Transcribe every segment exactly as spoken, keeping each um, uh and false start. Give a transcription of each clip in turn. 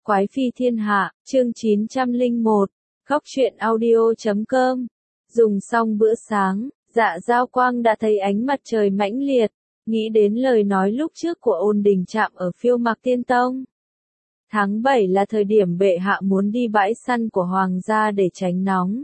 Quái phi thiên hạ, chương chín trăm lẻ một, góc truyện audio chấm com. Dùng xong bữa sáng, Dạ Giao Quang đã thấy ánh mặt trời mãnh liệt, nghĩ đến lời nói lúc trước của Ôn Đình Trạm ở Phiêu Mạc Tiên Tông. Tháng bảy là thời điểm bệ hạ muốn đi bãi săn của hoàng gia để tránh nóng.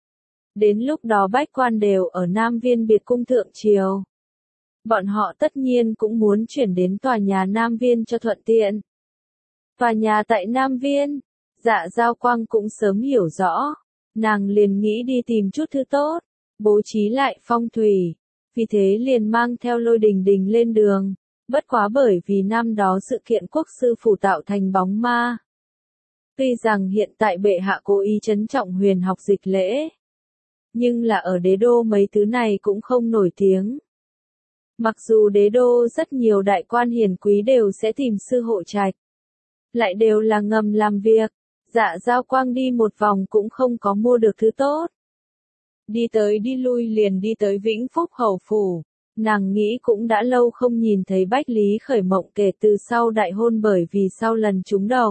Đến lúc đó bách quan đều ở Nam Viên biệt cung thượng triều. Bọn họ tất nhiên cũng muốn chuyển đến tòa nhà Nam Viên cho thuận tiện. Tòa nhà tại Nam Viên, Dạ Giao Quang cũng sớm hiểu rõ, nàng liền nghĩ đi tìm chút thứ tốt, bố trí lại phong thủy, vì thế liền mang theo Lôi Đình Đình lên đường, bất quá bởi vì năm đó sự kiện quốc sư phủ tạo thành bóng ma. Tuy rằng hiện tại bệ hạ cố ý trấn trọng huyền học dịch lễ, nhưng là ở đế đô mấy thứ này cũng không nổi tiếng. Mặc dù đế đô rất nhiều đại quan hiển quý đều sẽ tìm sư hộ trạch, lại đều là ngầm làm việc, Dạ Giao Quang đi một vòng cũng không có mua được thứ tốt. Đi tới đi lui liền đi tới Vĩnh Phúc Hầu Phủ, nàng nghĩ cũng đã lâu không nhìn thấy Bách Lý Khởi Mộng kể từ sau đại hôn bởi vì sau lần trúng độc.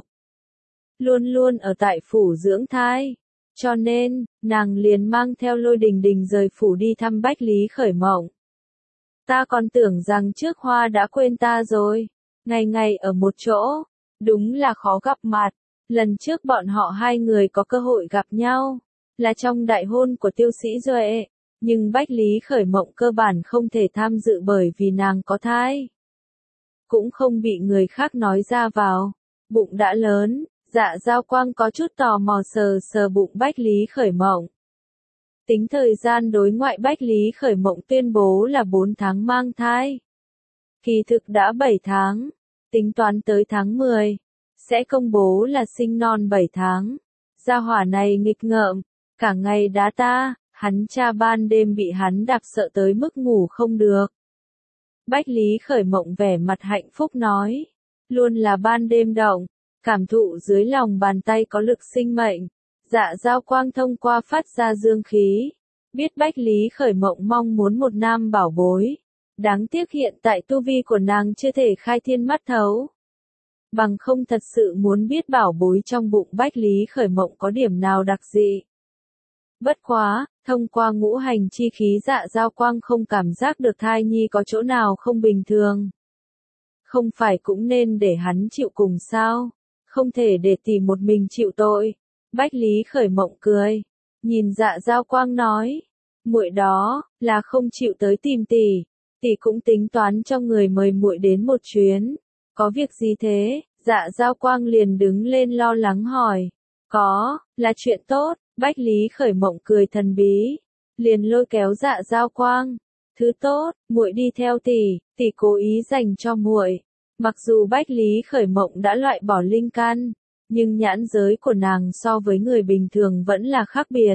Luôn luôn ở tại phủ dưỡng thai, cho nên, nàng liền mang theo Lôi Đình Đình rời phủ đi thăm Bách Lý Khởi Mộng. Ta còn tưởng rằng trước hoa đã quên ta rồi, ngày ngày ở một chỗ. Đúng là khó gặp mặt, lần trước bọn họ hai người có cơ hội gặp nhau, là trong đại hôn của Tiêu Sĩ Duệ, nhưng Bách Lý Khởi Mộng cơ bản không thể tham dự bởi vì nàng có thai. Cũng không bị người khác nói ra vào, bụng đã lớn, Dạ Giao Quang có chút tò mò sờ sờ bụng Bách Lý Khởi Mộng. Tính thời gian đối ngoại Bách Lý Khởi Mộng tuyên bố là bốn tháng mang thai. Kỳ thực đã bảy tháng. Tính toán tới tháng mười, sẽ công bố là sinh non bảy tháng. Gia hỏa này nghịch ngợm, cả ngày đá ta, hắn cha ban đêm bị hắn đạp sợ tới mức ngủ không được. Bách Lý Khởi Mộng vẻ mặt hạnh phúc nói, luôn là ban đêm động, cảm thụ dưới lòng bàn tay có lực sinh mệnh. Dạ Giao Quang thông qua phát ra dương khí, biết Bách Lý Khởi Mộng mong muốn một nam bảo bối. Đáng tiếc hiện tại tu vi của nàng chưa thể khai thiên mắt thấu. Bằng không thật sự muốn biết bảo bối trong bụng Bách Lý Khởi Mộng có điểm nào đặc dị. Bất quá, thông qua ngũ hành chi khí Dạ Giao Quang không cảm giác được thai nhi có chỗ nào không bình thường. Không phải cũng nên để hắn chịu cùng sao, không thể để tỷ một mình chịu tội. Bách Lý Khởi Mộng cười, nhìn Dạ Giao Quang nói, muội đó, là không chịu tới tìm tỷ. Tỷ cũng tính toán cho người mời muội đến một chuyến. Có việc gì thế? Dạ Giao Quang liền đứng lên lo lắng hỏi. Có, là chuyện tốt. Bách Lý Khởi Mộng cười thần bí, liền lôi kéo Dạ Giao Quang. Thứ tốt, muội đi theo tỷ, tỷ cố ý dành cho muội. Mặc dù Bách Lý Khởi Mộng đã loại bỏ linh căn, nhưng nhãn giới của nàng so với người bình thường vẫn là khác biệt.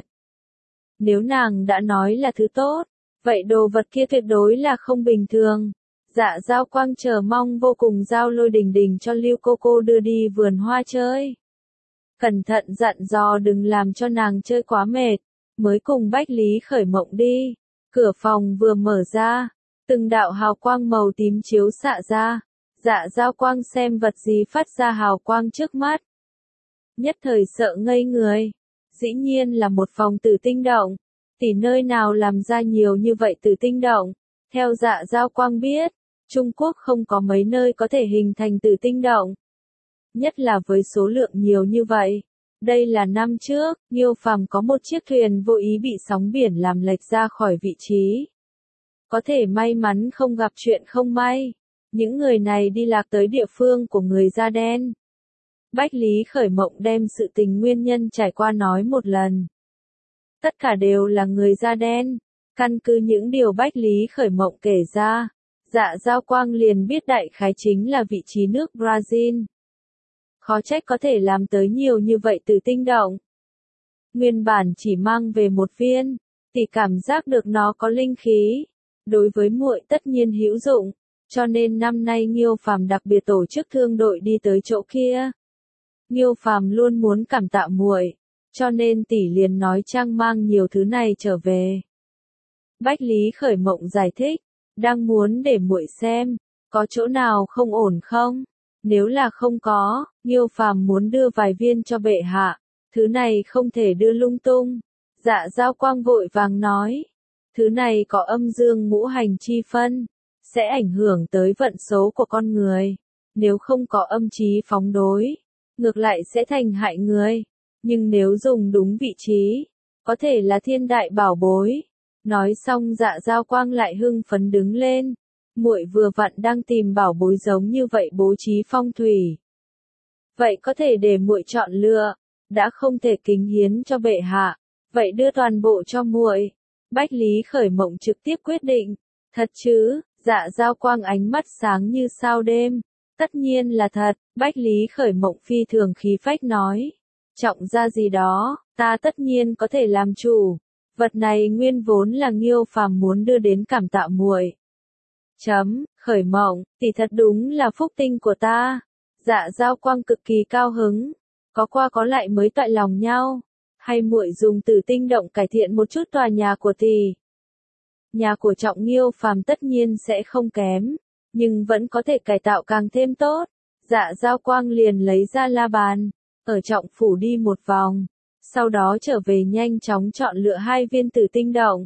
Nếu nàng đã nói là thứ tốt, vậy đồ vật kia tuyệt đối là không bình thường. Dạ Giao Quang chờ mong vô cùng giao Lôi Đình Đình cho Lưu cô cô đưa đi vườn hoa chơi. Cẩn thận dặn dò đừng làm cho nàng chơi quá mệt, mới cùng Bách Lý Khởi Mộng đi. Cửa phòng vừa mở ra, từng đạo hào quang màu tím chiếu xạ ra. Dạ Giao Quang xem vật gì phát ra hào quang trước mắt. Nhất thời sợ ngây người. Dĩ nhiên là một phòng tử tinh động. Tỷ nơi nào làm ra nhiều như vậy tử tinh động? Theo Dạ Giao Quang biết, Trung Quốc không có mấy nơi có thể hình thành tử tinh động. Nhất là với số lượng nhiều như vậy. Đây là năm trước, Nghiêu Phàm có một chiếc thuyền vô ý bị sóng biển làm lệch ra khỏi vị trí. Có thể may mắn không gặp chuyện không may. Những người này đi lạc tới địa phương của người da đen. Bách Lý Khởi Mộng đem sự tình nguyên nhân trải qua nói một lần. Tất cả đều là người da đen. Căn cứ những điều Bách Lý Khởi Mộng kể ra, Dạ Giao Quang liền biết đại khái chính là vị trí nước Brazil. Khó trách có thể làm tới nhiều như vậy từ tinh động. Nguyên bản chỉ mang về một viên, thì cảm giác được nó có linh khí. Đối với muội tất nhiên hữu dụng, cho nên năm nay Nghiêu Phàm đặc biệt tổ chức thương đội đi tới chỗ kia. Nghiêu Phàm luôn muốn cảm tạ muội, cho nên tỷ liền nói trang mang nhiều thứ này trở về. Bách Lý Khởi Mộng giải thích, đang muốn để muội xem, có chỗ nào không ổn không? Nếu là không có, Nghiêu Phàm muốn đưa vài viên cho bệ hạ, thứ này không thể đưa lung tung. Dạ Dao Quang vội vàng nói, thứ này có âm dương ngũ hành chi phân, sẽ ảnh hưởng tới vận số của con người. Nếu không có âm chí phóng đối, ngược lại sẽ thành hại người. Nhưng nếu dùng đúng vị trí, có thể là thiên đại bảo bối. Nói xong Dạ Dao Quang lại hưng phấn đứng lên. Muội vừa vặn đang tìm bảo bối giống như vậy bố trí phong thủy. Vậy có thể để muội chọn lựa, đã không thể kính hiến cho bệ hạ, vậy đưa toàn bộ cho muội. Bách Lý Khởi Mộng trực tiếp quyết định. Thật chứ? Dạ Dao Quang ánh mắt sáng như sao đêm. Tất nhiên là thật, Bách Lý Khởi Mộng phi thường khí phách nói. Trọng ra gì đó, ta tất nhiên có thể làm chủ. Vật này nguyên vốn là Nghiêu Phàm muốn đưa đến cảm tạ muội. Chấm, Khởi Mộng, tỷ thật đúng là phúc tinh của ta. Dạ Dao Quang cực kỳ cao hứng, có qua có lại mới toại lòng nhau. Hay muội dùng Tử Tinh Động cải thiện một chút tòa nhà của tỷ. Nhà của Trọng Nghiêu Phàm tất nhiên sẽ không kém, nhưng vẫn có thể cải tạo càng thêm tốt. Dạ Dao Quang liền lấy ra la bàn, ở Trọng phủ đi một vòng, sau đó trở về nhanh chóng chọn lựa hai viên Tử Tinh Động.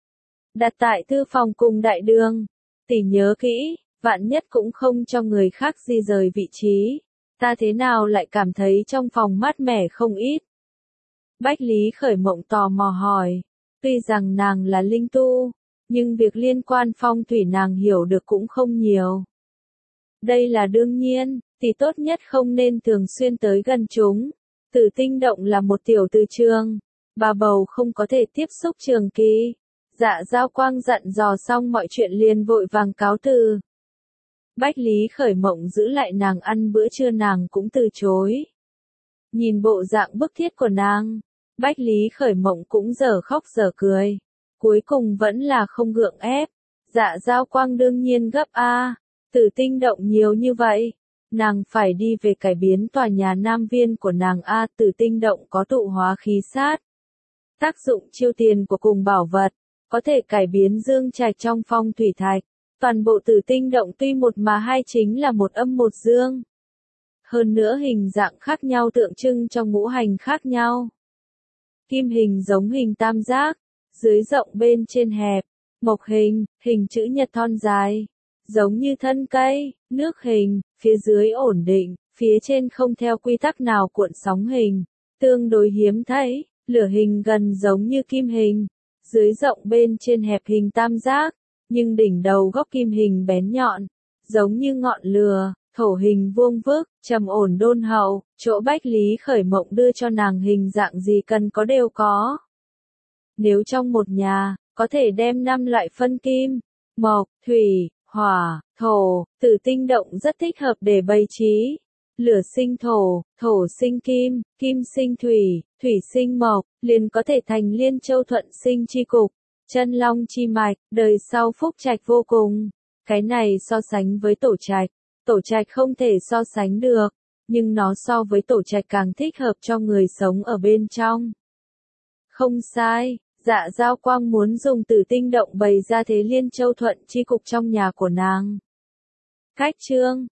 Đặt tại thư phòng cùng đại đường. Tỷ nhớ kỹ, vạn nhất cũng không cho người khác di rời vị trí. Ta thế nào lại cảm thấy trong phòng mát mẻ không ít. Bách Lý Khởi Mộng tò mò hỏi. Tuy rằng nàng là linh tu, nhưng việc liên quan phong thủy nàng hiểu được cũng không nhiều. Đây là đương nhiên, tỷ tốt nhất không nên thường xuyên tới gần chúng. Tử Tinh Động là một tiểu từ trường, bà bầu không có thể tiếp xúc trường kỳ. Dạ Dao Quang dặn dò xong mọi chuyện liền vội vàng cáo từ. Bách Lý Khởi Mộng giữ lại nàng ăn bữa trưa nàng cũng từ chối. Nhìn bộ dạng bức thiết của nàng, Bách Lý Khởi Mộng cũng dở khóc dở cười. Cuối cùng vẫn là không gượng ép. Dạ Dao Quang đương nhiên gấp a, Tử Tinh Động nhiều như vậy, nàng phải đi về cải biến tòa nhà Nam Viên của nàng a. Tử Tinh Động có tụ hóa khí sát, tác dụng chiêu tiền của cùng bảo vật, có thể cải biến dương trạch trong phong thủy thạch. Toàn bộ Tử Tinh Động tuy một mà hai chính là một âm một dương. Hơn nữa hình dạng khác nhau tượng trưng cho ngũ hành khác nhau. Kim hình giống hình tam giác, dưới rộng bên trên hẹp. Mộc hình, hình chữ nhật thon dài, giống như thân cây. Nước hình, phía dưới ổn định, phía trên không theo quy tắc nào cuộn sóng hình, tương đối hiếm thấy. Lửa hình gần giống như kim hình, dưới rộng bên trên hẹp hình tam giác, nhưng đỉnh đầu góc kim hình bén nhọn, giống như ngọn lửa. Thổ hình vuông vức, trầm ổn đôn hậu, chỗ Bách Lý Khởi Mộng đưa cho nàng hình dạng gì cần có đều có. Nếu trong một nhà, có thể đem năm loại phân kim, mộc, thủy, hỏa, thổ. Tử Tinh Động rất thích hợp để bày trí. Lửa sinh thổ, thổ sinh kim, kim sinh thủy, thủy sinh mộc, liền có thể thành Liên Châu Thuận Sinh chi cục, chân long chi mạch, đời sau phúc trạch vô cùng. Cái này so sánh với tổ trạch, tổ trạch không thể so sánh được, nhưng nó so với tổ trạch càng thích hợp cho người sống ở bên trong. Không sai, Dạ Dao Quang muốn dùng Tử Tinh Động bày ra thế Liên Châu Thuận chi cục trong nhà của nàng. Cách chương